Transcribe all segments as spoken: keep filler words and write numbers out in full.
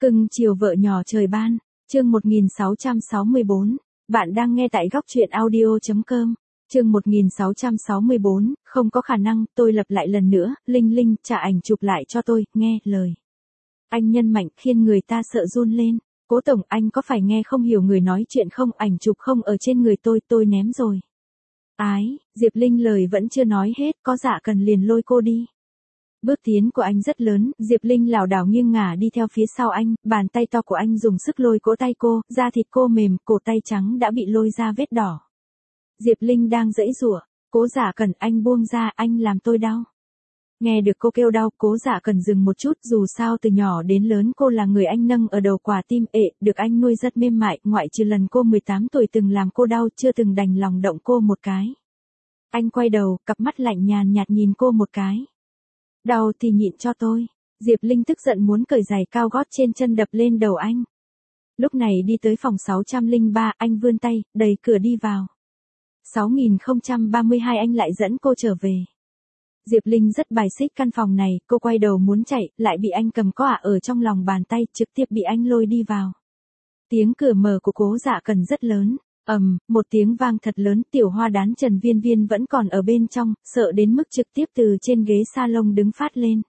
Cưng chiều vợ nhỏ trời ban, chương một nghìn sáu trăm sáu mươi bốn, bạn đang nghe tại góc truyện audio chấm com, chương một nghìn sáu trăm sáu mươi bốn, không có khả năng, tôi lặp lại lần nữa, Linh Linh, trả ảnh chụp lại cho tôi, nghe, lời. Anh nhân mạnh khiến người ta sợ run lên, Cố tổng, anh có phải nghe không hiểu người nói chuyện không, ảnh chụp không ở trên người tôi, tôi ném rồi. Ái, Diệp Linh lời vẫn chưa nói hết, có dạ cần liền lôi cô đi. Bước tiến của anh rất lớn, Diệp Linh lảo đảo nghiêng ngả đi theo phía sau anh, bàn tay to của anh dùng sức lôi cỗ tay cô, da thịt cô mềm, cổ tay trắng đã bị lôi ra vết đỏ. Diệp Linh đang giãy giụa, Cố Dạ Cần, anh buông ra, anh làm tôi đau. Nghe được cô kêu đau, Cố Dạ Cần dừng một chút, dù sao từ nhỏ đến lớn cô là người anh nâng ở đầu quả tim ệ, được anh nuôi rất mềm mại, ngoại trừ lần cô mười tám tuổi từng làm cô đau, chưa từng đành lòng động cô một cái. Anh quay đầu, cặp mắt lạnh nhàn nhạt nhìn cô một cái. Đau thì nhịn cho tôi. Diệp Linh tức giận muốn cởi giày cao gót trên chân đập lên đầu anh. Lúc này đi tới phòng sáu không ba, anh vươn tay, đẩy cửa đi vào. sáu nghìn không trăm ba mươi hai anh lại dẫn cô trở về. Diệp Linh rất bài xích căn phòng này, cô quay đầu muốn chạy, lại bị anh cầm co ả ở trong lòng bàn tay, trực tiếp bị anh lôi đi vào. Tiếng cửa mở của Cố Dạ Cần rất lớn. Ầm, um, một tiếng vang thật lớn, Tiểu Hoa Đán Trần Viên Viên vẫn còn ở bên trong, sợ đến mức trực tiếp từ trên ghế salon đứng phát lên.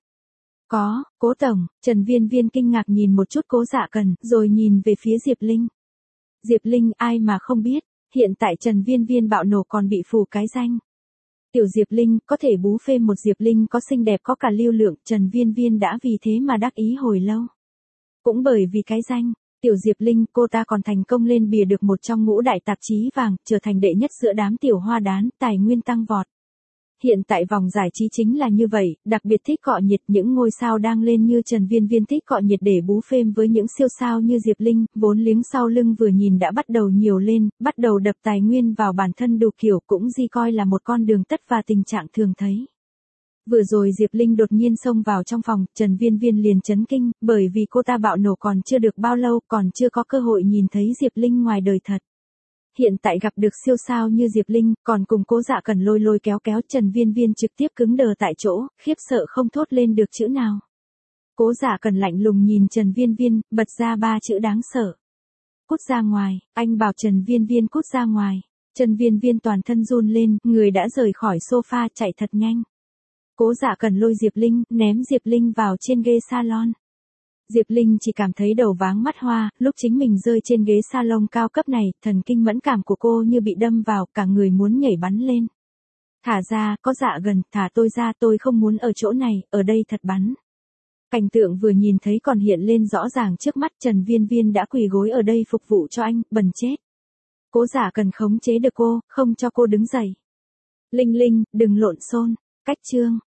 Có, Cố tổng, Trần Viên Viên kinh ngạc nhìn một chút Cố Dạ Cần, rồi nhìn về phía Diệp Linh. Diệp Linh, ai mà không biết, hiện tại Trần Viên Viên bạo nổ còn bị phù cái danh. Tiểu Diệp Linh, có thể bú phê một Diệp Linh có xinh đẹp có cả lưu lượng, Trần Viên Viên đã vì thế mà đắc ý hồi lâu. Cũng bởi vì cái danh. Tiểu Diệp Linh, cô ta còn thành công lên bìa được một trong ngũ đại tạp chí vàng, trở thành đệ nhất giữa đám tiểu hoa đán, tài nguyên tăng vọt. Hiện tại vòng giải trí chính là như vậy, đặc biệt thích cọ nhiệt, những ngôi sao đang lên như Trần Viên Viên thích cọ nhiệt để bú phêm với những siêu sao như Diệp Linh, vốn liếng sau lưng vừa nhìn đã bắt đầu nhiều lên, bắt đầu đập tài nguyên vào bản thân đủ kiểu, cũng di coi là một con đường tất và tình trạng thường thấy. Vừa rồi Diệp Linh đột nhiên xông vào trong phòng, Trần Viên Viên liền chấn kinh, bởi vì cô ta bạo nổ còn chưa được bao lâu, còn chưa có cơ hội nhìn thấy Diệp Linh ngoài đời thật. Hiện tại gặp được siêu sao như Diệp Linh, còn cùng Cố Dạ Cần lôi lôi kéo kéo, Trần Viên Viên trực tiếp cứng đờ tại chỗ, khiếp sợ không thốt lên được chữ nào. Cố Dạ Cần lạnh lùng nhìn Trần Viên Viên, bật ra ba chữ đáng sợ. Cút ra ngoài, anh bảo Trần Viên Viên cút ra ngoài. Trần Viên Viên toàn thân run lên, người đã rời khỏi sofa chạy thật nhanh. Cố Dạ Cần lôi Diệp Linh, ném Diệp Linh vào trên ghế salon. Diệp Linh chỉ cảm thấy đầu váng mắt hoa, lúc chính mình rơi trên ghế salon cao cấp này, thần kinh mẫn cảm của cô như bị đâm vào, cả người muốn nhảy bắn lên. Thả ra, có Dạ Gần, thả tôi ra, tôi không muốn ở chỗ này, ở đây thật bắn. Cảnh tượng vừa nhìn thấy còn hiện lên rõ ràng trước mắt, Trần Viên Viên đã quỳ gối ở đây phục vụ cho anh, bần chết. Cố Dạ Cần khống chế được cô, không cho cô đứng dậy. Linh Linh, đừng lộn xộn. Cách chương,